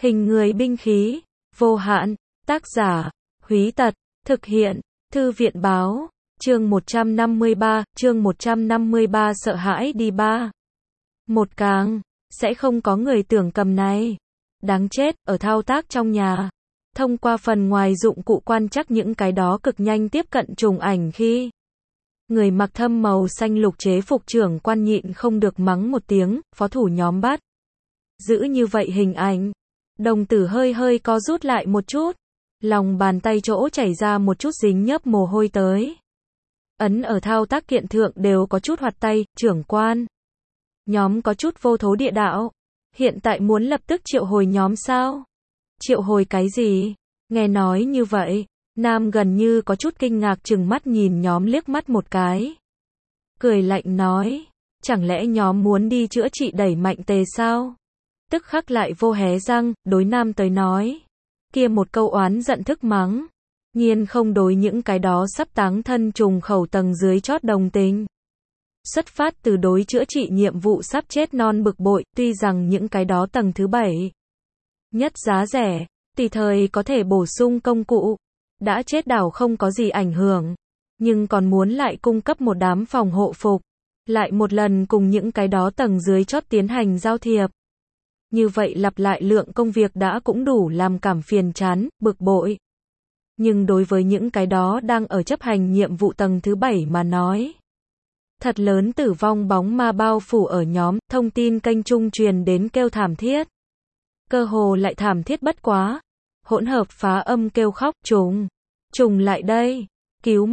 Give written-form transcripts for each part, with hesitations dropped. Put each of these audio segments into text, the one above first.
Hình người binh khí, vô hạn, tác giả, Húy Tật, thực hiện, Thư viện báo, chương 153, sợ hãi đi ba. Một càng, sẽ không có người tưởng cầm này. Đáng chết, ở thao tác trong nhà. Thông qua phần ngoài dụng cụ quan trắc những cái đó cực nhanh tiếp cận trùng ảnh khi người mặc thâm màu xanh lục chế phục trưởng quan nhịn không được mắng một tiếng, phó thủ nhóm bắt. Giữ như vậy hình ảnh. Đồng tử hơi hơi co rút lại một chút. Lòng bàn tay chỗ chảy ra một chút dính nhớp mồ hôi tới. Ấn ở thao tác kiện thượng đều có chút hoạt tay, trưởng quan. Nhóm có chút vô thố địa đạo. Hiện tại muốn lập tức triệu hồi nhóm sao? Triệu hồi cái gì? Nghe nói như vậy, Nam gần như có chút kinh ngạc chừng mắt nhìn nhóm liếc mắt một cái. Cười lạnh nói, chẳng lẽ nhóm muốn đi chữa trị đẩy mạnh tề sao? Tức khắc lại vô hé răng, đối Nam tới nói. Kia một câu oán giận thức mắng. Nhiên không đối những cái đó sắp táng thân trùng khẩu tầng dưới chót đồng tình. Xuất phát từ đối chữa trị nhiệm vụ sắp chết non bực bội, tuy rằng những cái đó tầng thứ 7 nhất giá rẻ, tùy thời có thể bổ sung công cụ. Đã chết đảo không có gì ảnh hưởng, nhưng còn muốn lại cung cấp một đám phòng hộ phục. Lại một lần cùng những cái đó tầng dưới chót tiến hành giao thiệp. Như vậy lặp lại lượng công việc đã cũng đủ làm cảm phiền chán, bực bội. Nhưng đối với những cái đó đang ở chấp hành nhiệm vụ tầng thứ 7 mà nói. Thật lớn tử vong bóng ma bao phủ ở nhóm, thông tin kênh trung truyền đến kêu thảm thiết. Cơ hồ lại thảm thiết bất quá. Hỗn hợp phá âm kêu khóc, trùng lại đây, cứu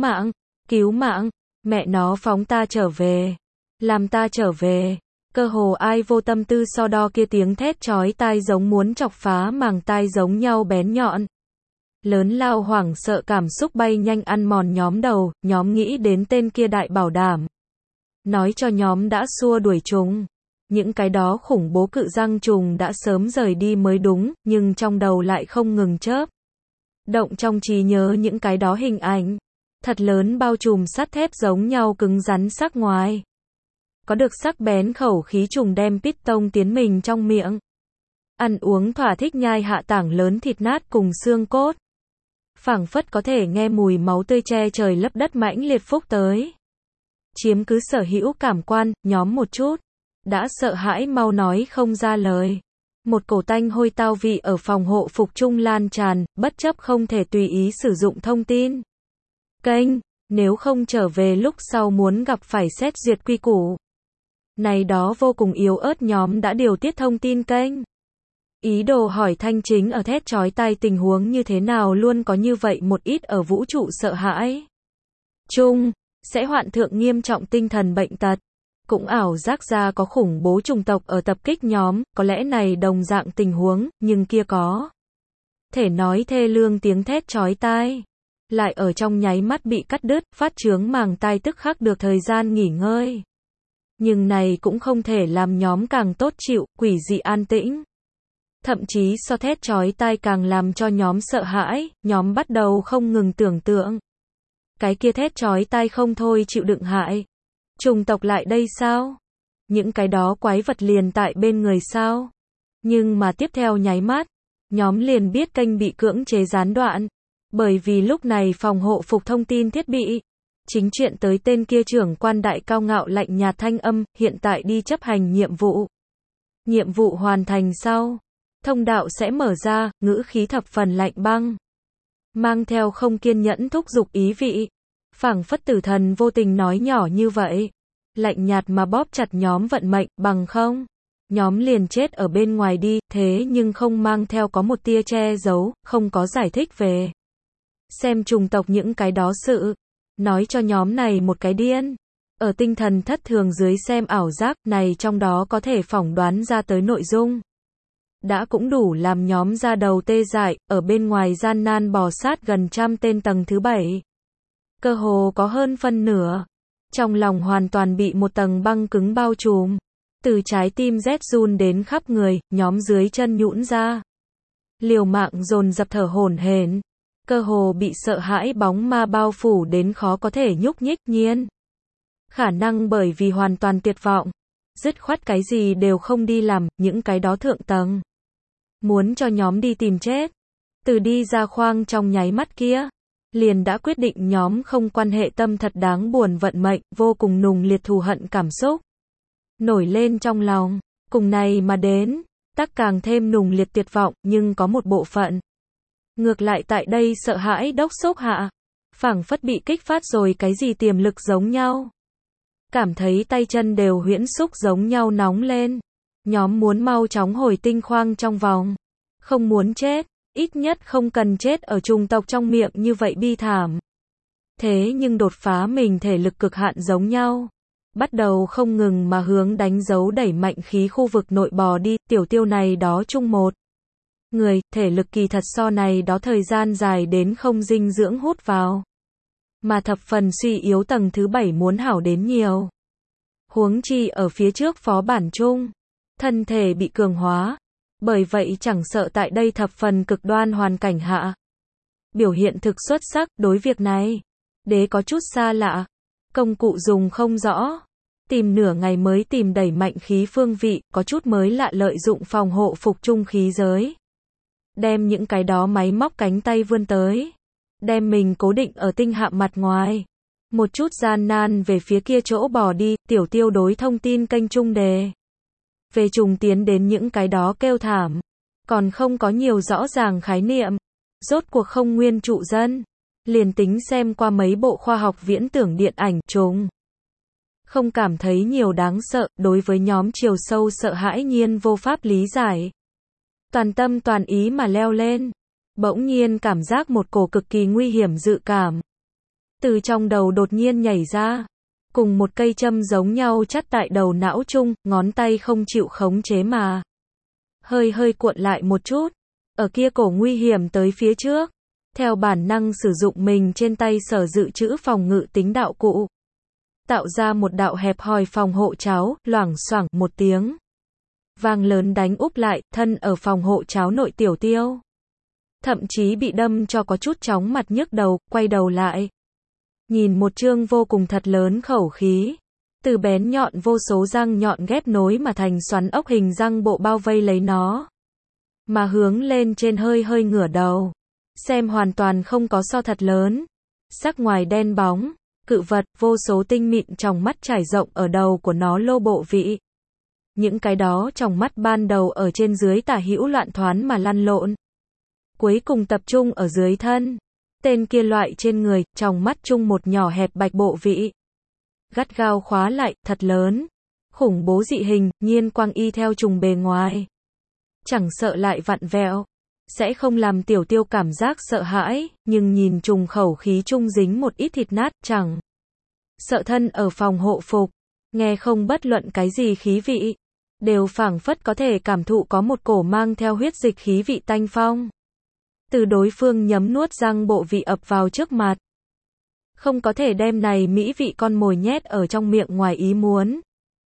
mạng, mẹ nó phóng ta trở về, làm ta trở về. Cơ hồ ai vô tâm tư so đo kia tiếng thét chói tai giống muốn chọc phá màng tai giống nhau bén nhọn. Lớn lao hoảng sợ cảm xúc bay nhanh ăn mòn nhóm đầu, nhóm nghĩ đến tên kia đại bảo đảm. Nói cho nhóm đã xua đuổi chúng. Những cái đó khủng bố cự răng trùng đã sớm rời đi mới đúng, nhưng trong đầu lại không ngừng chớp. Động trong trí nhớ những cái đó hình ảnh. Thật lớn bao trùm sắt thép giống nhau cứng rắn sắc ngoài. Có được sắc bén khẩu khí trùng đem piston tiến mình trong miệng. Ăn uống thỏa thích nhai hạ tảng lớn thịt nát cùng xương cốt. Phảng phất có thể nghe mùi máu tươi che trời lấp đất mãnh liệt phúc tới. Chiếm cứ sở hữu cảm quan, nhóm một chút. Đã sợ hãi mau nói không ra lời. Một cổ tanh hôi tao vị ở phòng hộ phục trung lan tràn, bất chấp không thể tùy ý sử dụng thông tin kênh, nếu không trở về lúc sau muốn gặp phải xét duyệt quy củ. Này đó vô cùng yếu ớt nhóm đã điều tiết thông tin kênh. Ý đồ hỏi thanh chính ở thét chói tai tình huống như thế nào luôn có như vậy một ít ở vũ trụ sợ hãi. Sẽ hoạn thượng nghiêm trọng tinh thần bệnh tật. Cũng ảo giác ra có khủng bố chủng tộc ở tập kích nhóm, có lẽ này đồng dạng tình huống, nhưng kia có thể nói thê lương tiếng thét chói tai. Lại ở trong nháy mắt bị cắt đứt, phát chướng màng tai tức khắc được thời gian nghỉ ngơi. Nhưng này cũng không thể làm nhóm càng tốt chịu, quỷ dị an tĩnh. Thậm chí so thét chói tai càng làm cho nhóm sợ hãi, nhóm bắt đầu không ngừng tưởng tượng. Cái kia thét chói tai không thôi chịu đựng hại. Chủng tộc lại đây sao? Những cái đó quái vật liền tại bên người sao? Nhưng mà tiếp theo nháy mắt, nhóm liền biết kênh bị cưỡng chế gián đoạn. Bởi vì lúc này phòng hộ phục thông tin thiết bị. Chính chuyện tới tên kia trưởng quan đại cao ngạo lạnh nhạt thanh âm, hiện tại đi chấp hành nhiệm vụ. Nhiệm vụ hoàn thành sau. Thông đạo sẽ mở ra, ngữ khí thập phần lạnh băng. Mang theo không kiên nhẫn thúc giục ý vị. Phảng phất tử thần vô tình nói nhỏ như vậy. Lạnh nhạt mà bóp chặt nhóm vận mệnh, bằng không. Nhóm liền chết ở bên ngoài đi, thế nhưng không mang theo có một tia che giấu, không có giải thích về. Xem chủng tộc những cái đó sự. Nói cho nhóm này một cái điên. Ở tinh thần thất thường dưới xem ảo giác này trong đó có thể phỏng đoán ra tới nội dung. Đã cũng đủ làm nhóm ra đầu tê dại, ở bên ngoài gian nan bò sát gần trăm tên tầng thứ 7. Cơ hồ có hơn phân nửa. Trong lòng hoàn toàn bị một tầng băng cứng bao trùm. Từ trái tim rét run đến khắp người, nhóm dưới chân nhũn ra. Liều mạng dồn dập thở hổn hển. Cơ hồ bị sợ hãi bóng ma bao phủ đến khó có thể nhúc nhích nhiên. Khả năng bởi vì hoàn toàn tuyệt vọng. Dứt khoát cái gì đều không đi làm, những cái đó thượng tầng. muốn cho nhóm đi tìm chết. Từ đi ra khoang trong nháy mắt kia, liền đã quyết định nhóm không quan hệ tâm thật đáng buồn vận mệnh, vô cùng nùng liệt thù hận cảm xúc nổi lên trong lòng. Cùng này mà đến, tắc càng thêm nùng liệt tuyệt vọng, nhưng có một bộ phận ngược lại tại đây sợ hãi đốc xúc hạ, phảng phất bị kích phát rồi cái gì tiềm lực giống nhau. Cảm thấy tay chân đều huyễn xúc giống nhau nóng lên. Nhóm muốn mau chóng hồi tinh khoang trong vòng. Không muốn chết, ít nhất không cần chết ở trùng tộc trong miệng như vậy bi thảm. Thế nhưng đột phá mình thể lực cực hạn giống nhau. Bắt đầu không ngừng mà hướng đánh dấu đẩy mạnh khí khu vực nội bò đi, tiểu tiêu này đó chung một người, thể lực kỳ thật so này đó thời gian dài đến không dinh dưỡng hút vào. Mà thập phần suy yếu tầng thứ 7 muốn hảo đến nhiều. Huống chi ở phía trước phó bản chung, thân thể bị cường hóa, bởi vậy chẳng sợ tại đây thập phần cực đoan hoàn cảnh hạ. Biểu hiện thực xuất sắc, đối việc này, đế có chút xa lạ, công cụ dùng không rõ, tìm nửa ngày mới tìm đẩy mạnh khí phương vị, có chút mới lạ lợi dụng phòng hộ phục trung khí giới. Đem những cái đó máy móc cánh tay vươn tới. Đem mình cố định ở tinh hạm mặt ngoài. Một chút gian nan về phía kia chỗ bò đi, tiểu tiêu đối thông tin kênh trung đề. Về trùng tiến đến những cái đó kêu thảm. Còn không có nhiều rõ ràng khái niệm. Rốt cuộc không nguyên trụ dân. Liền tính xem qua mấy bộ khoa học viễn tưởng điện ảnh trùng. Không cảm thấy nhiều đáng sợ, đối với nhóm chiều sâu sợ hãi nhiên vô pháp lý giải. Toàn tâm toàn ý mà leo lên. Bỗng nhiên cảm giác một cổ cực kỳ nguy hiểm dự cảm. Từ trong đầu đột nhiên nhảy ra. Cùng một cây châm giống nhau chắt tại đầu não chung, ngón tay không chịu khống chế mà. Hơi cuộn lại một chút. Ở kia cổ nguy hiểm tới phía trước. Theo bản năng sử dụng mình trên tay sở dự trữ phòng ngự tính đạo cụ. Tạo ra một đạo hẹp hòi phòng hộ cháo, loảng xoảng một tiếng. Vang lớn đánh úp lại, thân ở phòng hộ cháo nội tiểu tiêu. Thậm chí bị đâm cho có chút chóng mặt nhức đầu, quay đầu lại. Nhìn một chương vô cùng thật lớn khẩu khí. Từ bén nhọn vô số răng nhọn ghép nối mà thành xoắn ốc hình răng bộ bao vây lấy nó. Mà hướng lên trên hơi ngửa đầu. Xem hoàn toàn không có so thật lớn. Sắc ngoài đen bóng, cự vật, vô số tinh mịn trong mắt trải rộng ở đầu của nó lô bộ vị. Những cái đó trong mắt ban đầu ở trên dưới tả hữu loạn thoán mà lăn lộn. Cuối cùng tập trung ở dưới thân. Tên kia loại trên người, trong mắt chung một nhỏ hẹp bạch bộ vị. Gắt gao khóa lại, thật lớn. Khủng bố dị hình, nhiên quang y theo trùng bề ngoài. Chẳng sợ lại vặn vẹo. Sẽ không làm tiểu tiêu cảm giác sợ hãi, nhưng nhìn trùng khẩu khí chung dính một ít thịt nát, chẳng sợ thân ở phòng hộ phục. Nghe không bất luận cái gì khí vị. Đều phảng phất có thể cảm thụ có một cổ mang theo huyết dịch khí vị tanh phong. Từ đối phương nhấm nuốt răng bộ vị ập vào trước mặt. Không có thể đem này mỹ vị con mồi nhét ở trong miệng ngoài ý muốn.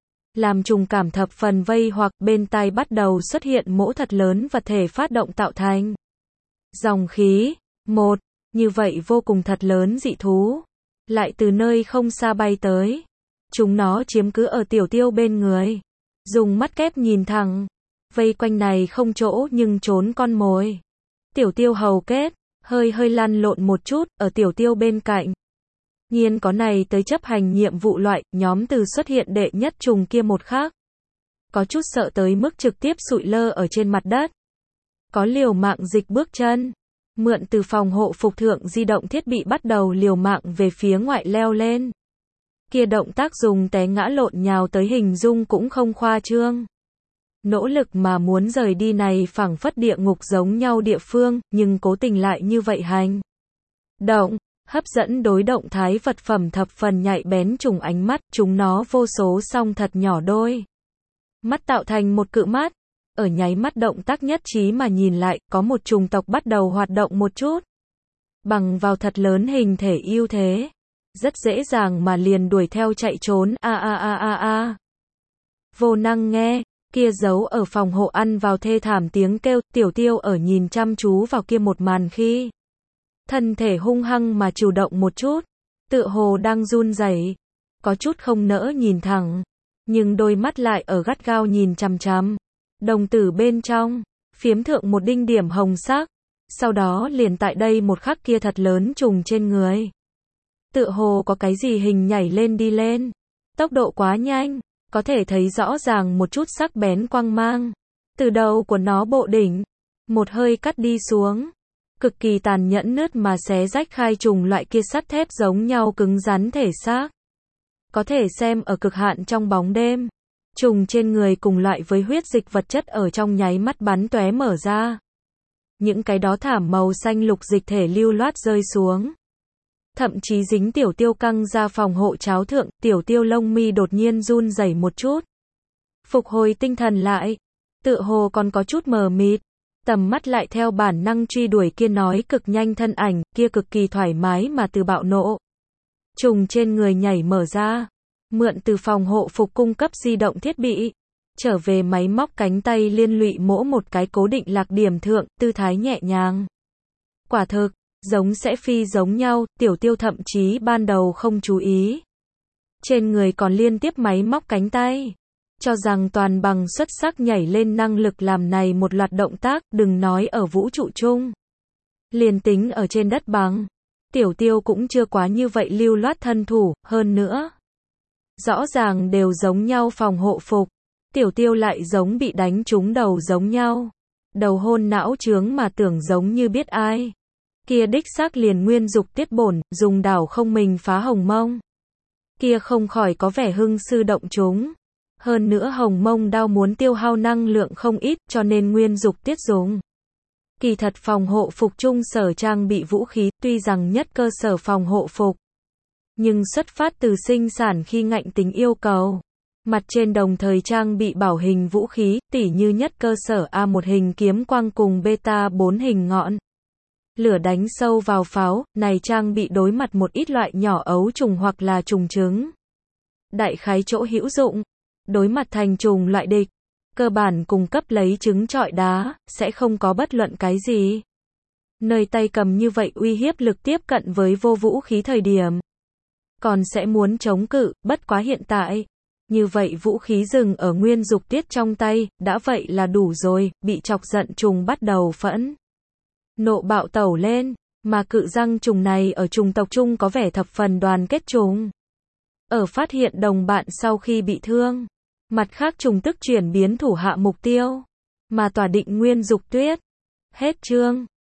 Làm trùng cảm thập phần vây hoặc bên tai bắt đầu xuất hiện mỗ thật lớn vật thể phát động tạo thành. Dòng khí. Một. Như vậy vô cùng thật lớn dị thú. Lại từ nơi không xa bay tới. Chúng nó chiếm cứ ở tiểu tiêu bên người. Dùng mắt kép nhìn thẳng. Vây quanh này không chỗ nhưng trốn con mồi. Tiểu tiêu hầu kết. Hơi lăn lộn một chút, ở tiểu tiêu bên cạnh. Nhiên có này tới chấp hành nhiệm vụ loại, nhóm từ xuất hiện đệ nhất trùng kia một khác. Có chút sợ tới mức trực tiếp sụi lơ ở trên mặt đất. Có liều mạng dịch bước chân. Mượn từ phòng hộ phục thượng di động thiết bị bắt đầu liều mạng về phía ngoại leo lên. Kia động tác dùng té ngã lộn nhào tới hình dung cũng không khoa trương. Nỗ lực mà muốn rời đi này phảng phất địa ngục giống nhau địa phương, nhưng cố tình lại như vậy hành. Động. Hấp dẫn đối động thái vật phẩm thập phần nhạy bén trùng ánh mắt, chúng nó vô số song thật nhỏ đôi. Mắt tạo thành một cự mắt. Ở nháy mắt động tác nhất trí mà nhìn lại, có một trùng tộc bắt đầu hoạt động một chút. Bằng vào thật lớn hình thể ưu thế. Rất dễ dàng mà liền đuổi theo chạy trốn, Vô năng nghe, kia giấu ở phòng hộ ăn vào thê thảm tiếng kêu, tiểu tiêu ở nhìn chăm chú vào kia một màn khi. Thân thể hung hăng mà chủ động một chút, tựa hồ đang run rẩy, có chút không nỡ nhìn thẳng, nhưng đôi mắt lại ở gắt gao nhìn chằm chằm. Đồng tử bên trong, phiếm thượng một đinh điểm hồng sắc. Sau đó liền tại đây một khắc kia thật lớn trùng trên người. Tựa hồ có cái gì hình nhảy lên đi lên. Tốc độ quá nhanh, có thể thấy rõ ràng một chút sắc bén quang mang. Từ đầu của nó bộ đỉnh, một hơi cắt đi xuống. Cực kỳ tàn nhẫn nứt mà xé rách khai trùng loại kia sắt thép giống nhau cứng rắn thể xác. Có thể xem ở cực hạn trong bóng đêm. Trùng trên người cùng loại với huyết dịch vật chất ở trong nháy mắt bắn tóe mở ra. Những cái đó thảm màu xanh lục dịch thể lưu loát rơi xuống. Thậm chí dính tiểu tiêu căng ra phòng hộ cháo thượng, tiểu tiêu lông mi đột nhiên run rẩy một chút. Phục hồi tinh thần lại, tựa hồ còn có chút mờ mịt, tầm mắt lại theo bản năng truy đuổi kia nói cực nhanh thân ảnh, kia cực kỳ thoải mái mà từ bạo nộ. Trùng trên người nhảy mở ra, mượn từ phòng hộ phục cung cấp di động thiết bị, trở về máy móc cánh tay liên lụy mỗ một cái cố định lạc điểm thượng, tư thái nhẹ nhàng. Quả thực, giống sẽ phi giống nhau, tiểu tiêu thậm chí ban đầu không chú ý. Trên người còn liên tiếp máy móc cánh tay. Cho rằng toàn bằng xuất sắc nhảy lên năng lực làm này một loạt động tác, đừng nói ở vũ trụ chung. Liền tính ở trên đất bằng. Tiểu tiêu cũng chưa quá như vậy lưu loát thân thủ, hơn nữa. Rõ ràng đều giống nhau phòng hộ phục. Tiểu tiêu lại giống bị đánh trúng đầu giống nhau. Đầu hôn não chướng mà tưởng giống như biết ai. Kia đích xác liền nguyên dục tiết bổn, dùng đảo không mình phá hồng mông. Kia không khỏi có vẻ hưng sư động chúng. Hơn nữa hồng mông đao muốn tiêu hao năng lượng không ít cho nên nguyên dục tiết dùng. Kỳ thật phòng hộ phục chung sở trang bị vũ khí tuy rằng nhất cơ sở phòng hộ phục. Nhưng xuất phát từ sinh sản khi ngạnh tính yêu cầu. Mặt trên đồng thời trang bị bảo hình vũ khí tỉ như nhất cơ sở A1 hình kiếm quang cùng beta 4 hình ngọn. Lửa đánh sâu vào pháo, này trang bị đối mặt một ít loại nhỏ ấu trùng hoặc là trùng trứng. Đại khái chỗ hữu dụng. Đối mặt thành trùng loại địch, cơ bản cung cấp lấy trứng trọi đá, sẽ không có bất luận cái gì. Nơi tay cầm như vậy uy hiếp lực tiếp cận với vô vũ khí thời điểm. Còn sẽ muốn chống cự, bất quá hiện tại. Như vậy vũ khí dừng ở nguyên dục tiết trong tay, đã vậy là đủ rồi, bị chọc giận trùng bắt đầu phẫn. Nộ bạo tẩu lên, mà cự răng trùng này ở trùng tộc chung có vẻ thập phần đoàn kết trùng. Ở phát hiện đồng bạn sau khi bị thương. Mặt khác trùng tức chuyển biến thủ hạ mục tiêu. Mà tỏa định nguyên dục tuyết. Hết chương.